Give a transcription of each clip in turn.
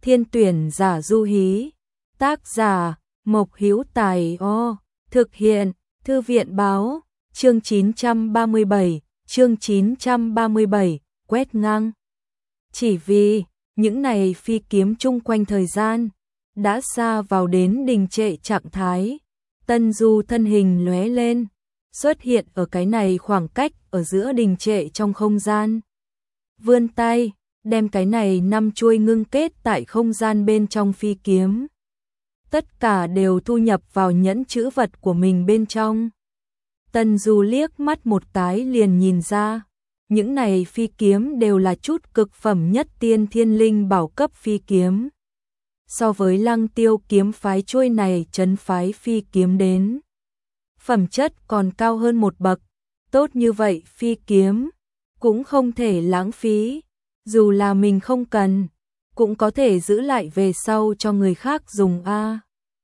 Thiên tuyển giả du hí. Tác giả Mộc Hữu Tài. Thực hiện Thư viện báo. Chương 937, quét ngang. Chỉ vì những này phi kiếm chung quanh thời gian đã xa vào đến đình trệ trạng thái, Tân Du thân hình lóe lên, xuất hiện ở cái này khoảng cách ở giữa đình trệ trong không gian. Vươn tay, đem cái này 5 chuôi ngưng kết tại không gian bên trong phi kiếm. Tất cả đều thu nhập vào nhẫn chữ vật của mình bên trong. Tân Du liếc mắt một cái liền nhìn ra, những này phi kiếm đều là chút cực phẩm nhất tiên thiên linh bảo cấp phi kiếm. So với Lăng Tiêu kiếm phái chuôi này trấn phái phi kiếm đến, phẩm chất còn cao hơn một bậc. Tốt như vậy phi kiếm cũng không thể lãng phí, dù là mình không cần, cũng có thể giữ lại về sau cho người khác dùng a.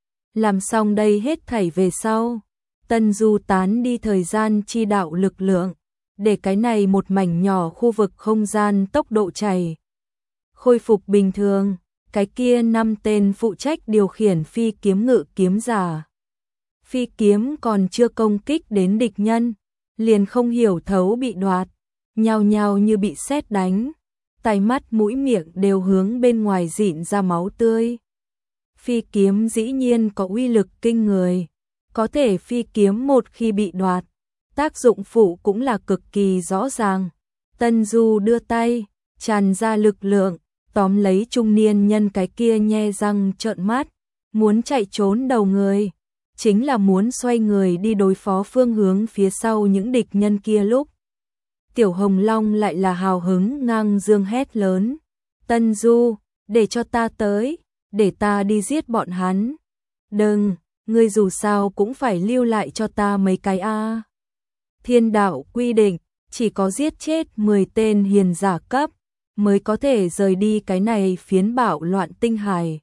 Làm xong đây hết thảy về sau, Tân Du tán đi thời gian chi đạo lực lượng, để cái này một mảnh nhỏ khu vực không gian tốc độ chảy khôi phục bình thường. Cái kia 5 tên phụ trách điều khiển phi kiếm ngự kiếm giả. Phi kiếm còn chưa công kích đến địch nhân, liền không hiểu thấu bị đoạt, nhao nhao như bị sét đánh, tai mắt mũi miệng đều hướng bên ngoài rịn ra máu tươi. Phi kiếm dĩ nhiên có uy lực kinh người, có thể phi kiếm một khi bị đoạt, tác dụng phụ cũng là cực kỳ rõ ràng. Tân Du đưa tay, tràn ra lực lượng, tóm lấy trung niên nhân cái kia nhe răng trợn mắt, muốn chạy trốn đầu người, chính là muốn xoay người đi đối phó phương hướng phía sau những địch nhân kia lúc. Tiểu Hồng Long lại là hào hứng ngang dương hét lớn, Tân Du, để cho ta tới, để ta đi giết bọn hắn. Đừng, ngươi dù sao cũng phải lưu lại cho ta mấy cái a. Thiên đạo quy định, chỉ có giết chết 10 tên hiền giả cấp mới có thể rời đi cái này phiến bạo loạn tinh hải.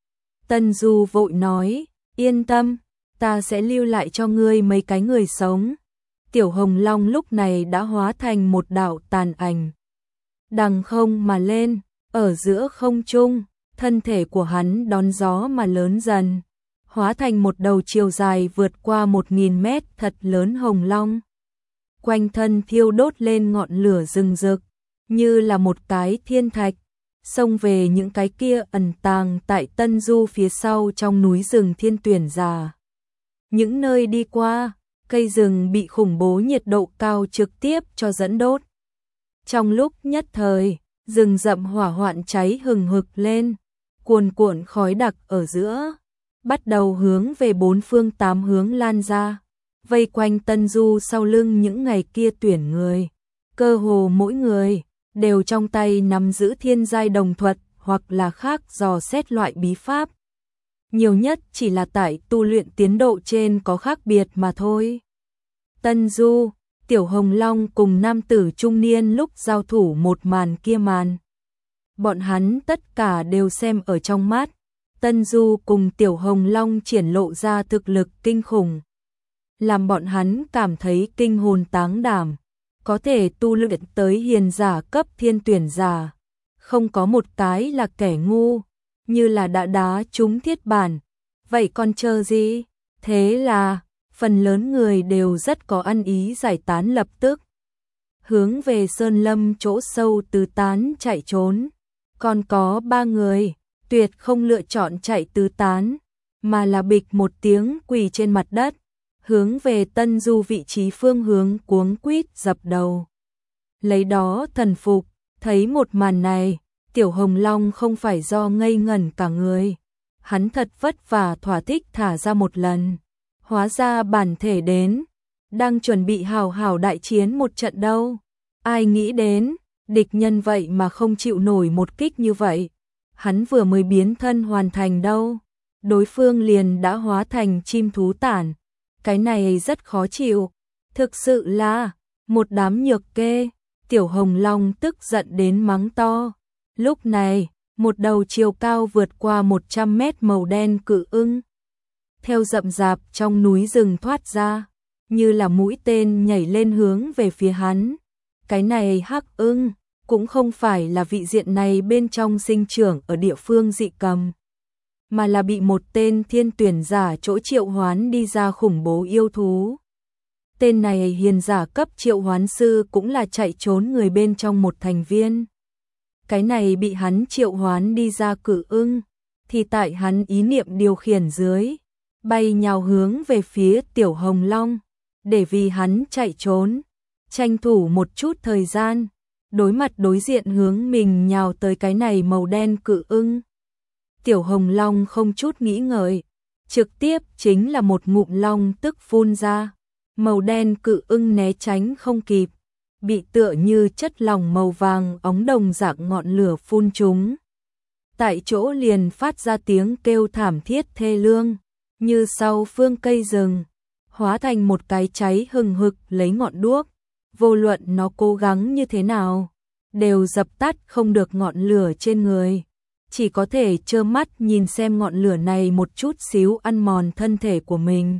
Tân Du vội nói, yên tâm, ta sẽ lưu lại cho ngươi mấy cái người sống. Tiểu Hồng Long lúc này đã hóa thành một đạo tàn ảnh, đằng không mà lên, ở giữa không trung, thân thể của hắn đón gió mà lớn dần, hóa thành một đầu chiều dài vượt qua 1000 mét thật lớn hồng long. Quanh thân thiêu đốt lên ngọn lửa rừng rực, như là một cái thiên thạch, xông về những cái kia ẩn tàng tại Tân Du phía sau trong núi rừng thiên tuyển già. Những nơi đi qua, cây rừng bị khủng bố nhiệt độ cao trực tiếp cho dẫn đốt. Trong lúc nhất thời, rừng rậm hỏa hoạn cháy hừng hực lên, cuồn cuộn khói đặc ở giữa, bắt đầu hướng về 4 phương 8 hướng lan ra, vây quanh Tân Du sau lưng những ngày kia tuyển người. Cơ hồ mỗi người đều trong tay nắm giữ thiên giai đồng thuật hoặc là khác dò xét loại bí pháp. Nhiều nhất chỉ là tại tu luyện tiến độ trên có khác biệt mà thôi. Tân Du, Tiểu Hồng Long cùng nam tử trung niên lúc giao thủ một màn kia màn, bọn hắn tất cả đều xem ở trong mắt. Tân Du cùng Tiểu Hồng Long triển lộ ra thực lực kinh khủng, làm bọn hắn cảm thấy kinh hồn táng đảm. Có thể tu luyện tới hiền giả cấp thiên tuyển giả, không có một cái là kẻ ngu, như là đã đá trúng thiết bản. Vậy còn chờ gì? Thế là, phần lớn người đều rất có ăn ý giải tán, lập tức hướng về sơn lâm chỗ sâu tứ tán chạy trốn. Còn có 3 người, tuyệt không lựa chọn chạy tứ tán, mà là bịch một tiếng quỳ trên mặt đất, hướng về Tân Du vị trí phương hướng cuống quýt dập đầu. Lấy đó thần phục, thấy một màn này, Tiểu Hồng Long không phải do ngây ngẩn cả người. Hắn thật vất vả thỏa thích thả ra một lần, hóa ra bản thể đến, đang chuẩn bị hào hào đại chiến một trận đâu. Ai nghĩ đến, địch nhân vậy mà không chịu nổi một kích như vậy. Hắn vừa mới biến thân hoàn thành đâu, đối phương liền đã hóa thành chim thú tản. Cái này rất khó chịu, thực sự là một đám nhược kê. Tiểu Hồng Long tức giận đến mắng to. Lúc này, một đầu chiều cao vượt qua 100 mét màu đen cự ưng theo rậm rạp trong núi rừng thoát ra, như là mũi tên nhảy lên hướng về phía hắn. Cái này hắc ưng cũng không phải là vị diện này bên trong sinh trưởng ở địa phương dị cầm, mà là bị một tên thiên tuyển giả chỗ triệu hoán đi ra khủng bố yêu thú. Tên này hiền giả cấp triệu hoán sư cũng là chạy trốn người bên trong một thành viên. Cái này bị hắn triệu hoán đi ra cự ưng, thì tại hắn ý niệm điều khiển dưới, bay nhào hướng về phía Tiểu Hồng Long, để vì hắn chạy trốn, tranh thủ một chút thời gian, đối mặt đối diện hướng mình nhào tới cái này màu đen cự ưng. Tiểu Hồng Long không chút nghĩ ngợi, trực tiếp chính là một ngụm long tức phun ra, màu đen cự ưng né tránh không kịp, bị tựa như chất lỏng màu vàng óng đồng dạng ngọn lửa phun trúng. Tại chỗ liền phát ra tiếng kêu thảm thiết thê lương, như sau phương cây rừng, hóa thành một cái cháy hừng hực lấy ngọn đuốc, vô luận nó cố gắng như thế nào, đều dập tắt không được ngọn lửa trên người, chỉ có thể trơ mắt nhìn xem ngọn lửa này một chút xíu ăn mòn thân thể của mình,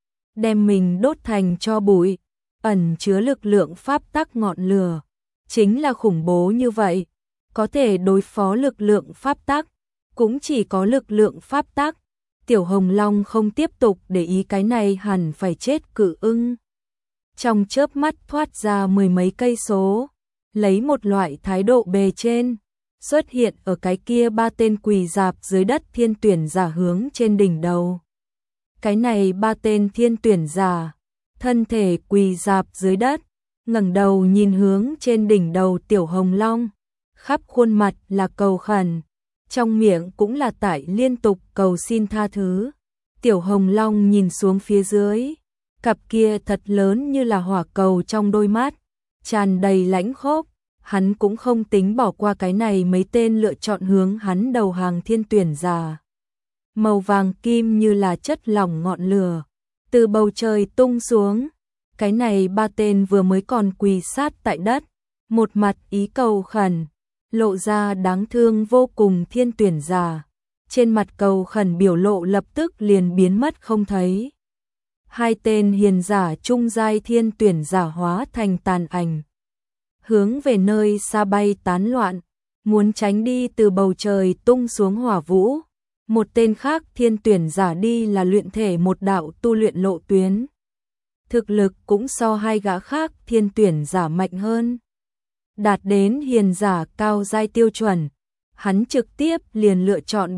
đem mình đốt thành tro bụi. Ẩn chứa lực lượng pháp tắc ngọn lửa, chính là khủng bố như vậy, có thể đối phó lực lượng pháp tắc, cũng chỉ có lực lượng pháp tắc. Tiểu Hồng Long không tiếp tục để ý cái này hẳn phải chết cự ưng. Trong chớp mắt thoát ra mười mấy cây số, lấy một loại thái độ bề trên, xuất hiện ở cái kia ba tên quỳ rạp dưới đất thiên tuyển giả hướng trên đỉnh đầu. Cái này ba tên thiên tuyển giả, thân thể quỳ rạp dưới đất, ngẩng đầu nhìn hướng trên đỉnh đầu Tiểu Hồng Long, khắp khuôn mặt là cầu khẩn, trong miệng cũng là tại liên tục cầu xin tha thứ. Tiểu Hồng Long nhìn xuống phía dưới, cặp kia thật lớn như là hỏa cầu trong đôi mắt, tràn đầy lãnh khốc, hắn cũng không tính bỏ qua cái này mấy tên lựa chọn hướng hắn đầu hàng thiên tuyển giả. Màu vàng kim như là chất lỏng ngọn lửa, từ bầu trời tung xuống, cái này ba tên vừa mới còn quỳ sát tại đất, một mặt ý cầu khẩn, lộ ra đáng thương vô cùng thiên tuyển giả, trên mặt cầu khẩn biểu lộ lập tức liền biến mất không thấy. Hai tên hiền giả trung giai thiên tuyển giả hóa thành tàn ảnh, hướng về nơi xa bay tán loạn, muốn tránh đi từ bầu trời tung xuống hỏa vũ. Một tên khác thiên tuyển giả đi là luyện thể một đạo tu luyện lộ tuyến. Thực lực cũng so hai gã khác thiên tuyển giả mạnh hơn. Đạt đến hiền giả cao giai tiêu chuẩn, hắn trực tiếp liền lựa chọn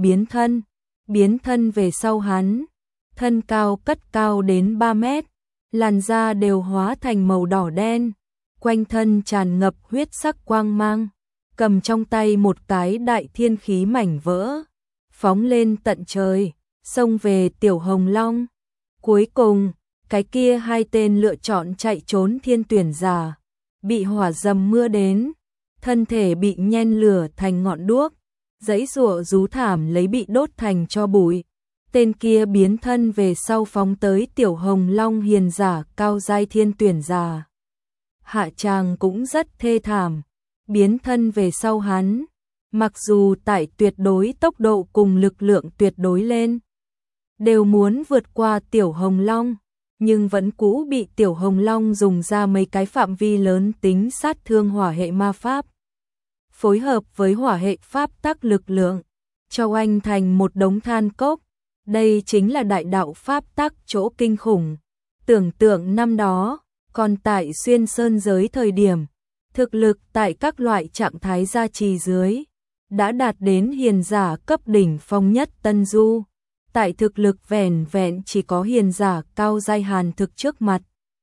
biến thân về sau hắn. Thân cao cất cao đến 3 mét, làn da đều hóa thành màu đỏ đen, quanh thân tràn ngập huyết sắc quang mang, cầm trong tay một cái đại thiên khí mảnh vỡ, phóng lên tận trời, xông về Tiểu Hồng Long. Cuối cùng, cái kia hai tên lựa chọn chạy trốn thiên tuyển giả, bị hỏa dầm mưa đến, thân thể bị nhen lửa thành ngọn đuốc, giãy giụa rú thảm lấy bị đốt thành tro bụi. Tên kia biến thân về sau phóng tới Tiểu Hồng Long hiền giả cao giai thiên tuyển giả. Hạ tràng cũng rất thê thảm, biến thân về sau hắn, mặc dù tại tuyệt đối tốc độ cùng lực lượng tuyệt đối lên, đều muốn vượt qua Tiểu Hồng Long, nhưng vẫn cũ bị Tiểu Hồng Long dùng ra mấy cái phạm vi lớn tính sát thương hỏa hệ ma pháp. Phối hợp với hỏa hệ pháp tắc lực lượng, cho anh thành một đống than cốc. Đây chính là đại đạo pháp tắc chỗ kinh khủng. Tưởng tượng năm đó, còn tại xuyên sơn giới thời điểm, thực lực tại các loại trạng thái gia trì dưới, đã đạt đến hiền giả cấp đỉnh phong nhất Tân Du. Tại thực lực vẻn vẹn chỉ có hiền giả cao giai hàn thực trước mặt,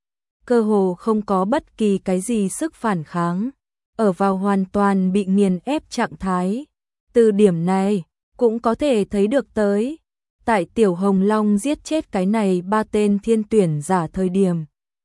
cơ hồ không có bất kỳ cái gì sức phản kháng, ở vào hoàn toàn bị nghiền ép trạng thái. Từ điểm này, cũng có thể thấy được tới, tại Tiểu Hồng Long giết chết cái này ba tên thiên tuyển giả thời điểm,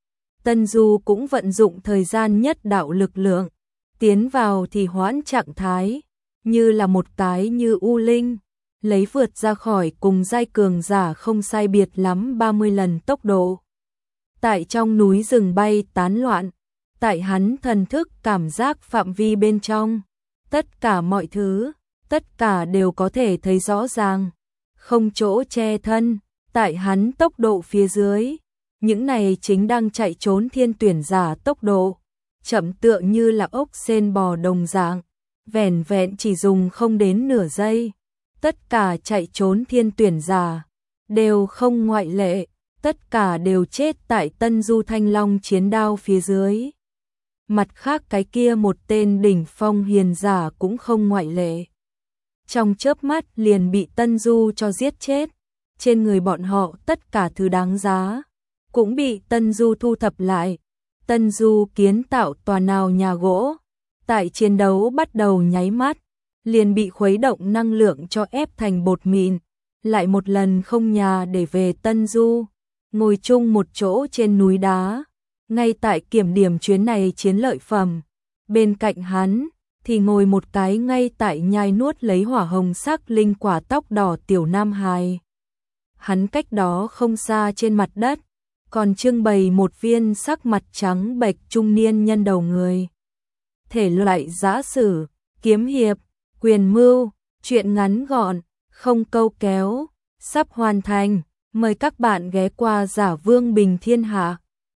Tân Du cũng vận dụng thời gian nhất đạo lực lượng, tiến vào thì hoãn trạng thái, như là một cái như u linh, lấy vượt ra khỏi cùng giai cường giả không sai biệt lắm 30 lần tốc độ. Tại trong núi rừng bay tán loạn, tại hắn thần thức cảm giác phạm vi bên trong, tất cả mọi thứ, tất cả đều có thể thấy rõ ràng, không chỗ che thân, tại hắn tốc độ phía dưới, những này chính đang chạy trốn thiên tuyển giả tốc độ, chậm tựa như là ốc sên bò đồng dạng, vẻn vẹn chỉ dùng không đến nửa giây. Tất cả chạy trốn thiên tuyển giả, đều không ngoại lệ, tất cả đều chết tại Tân Du Thanh Long chiến đao phía dưới. Mặt khác cái kia một tên đỉnh phong hiền giả cũng không ngoại lệ. Trong chớp mắt liền bị Tân Du cho giết chết, trên người bọn họ tất cả thứ đáng giá, cũng bị Tân Du thu thập lại. Tân Du kiến tạo tòa nào nhà gỗ, tại chiến đấu bắt đầu nháy mắt, liền bị khuấy động năng lượng cho ép thành bột mịn, lại một lần không nhà để về Tân Du, ngồi chung một chỗ trên núi đá, ngay tại kiểm điểm chuyến này chiến lợi phẩm. Bên cạnh hắn thì ngồi một cái ngay tại nhai nuốt lấy hỏa hồng sắc linh quả tóc đỏ tiểu nam hài. Hắn cách đó không xa trên mặt đất, còn trưng bày một viên sắc mặt trắng bệch trung niên nhân đầu người. Thể loại giã sử, kiếm hiệp, quyền mưu, truyện ngắn gọn, không câu kéo, sắp hoàn thành. Mời các bạn ghé qua Giả Vương Bình Thiên Hạ.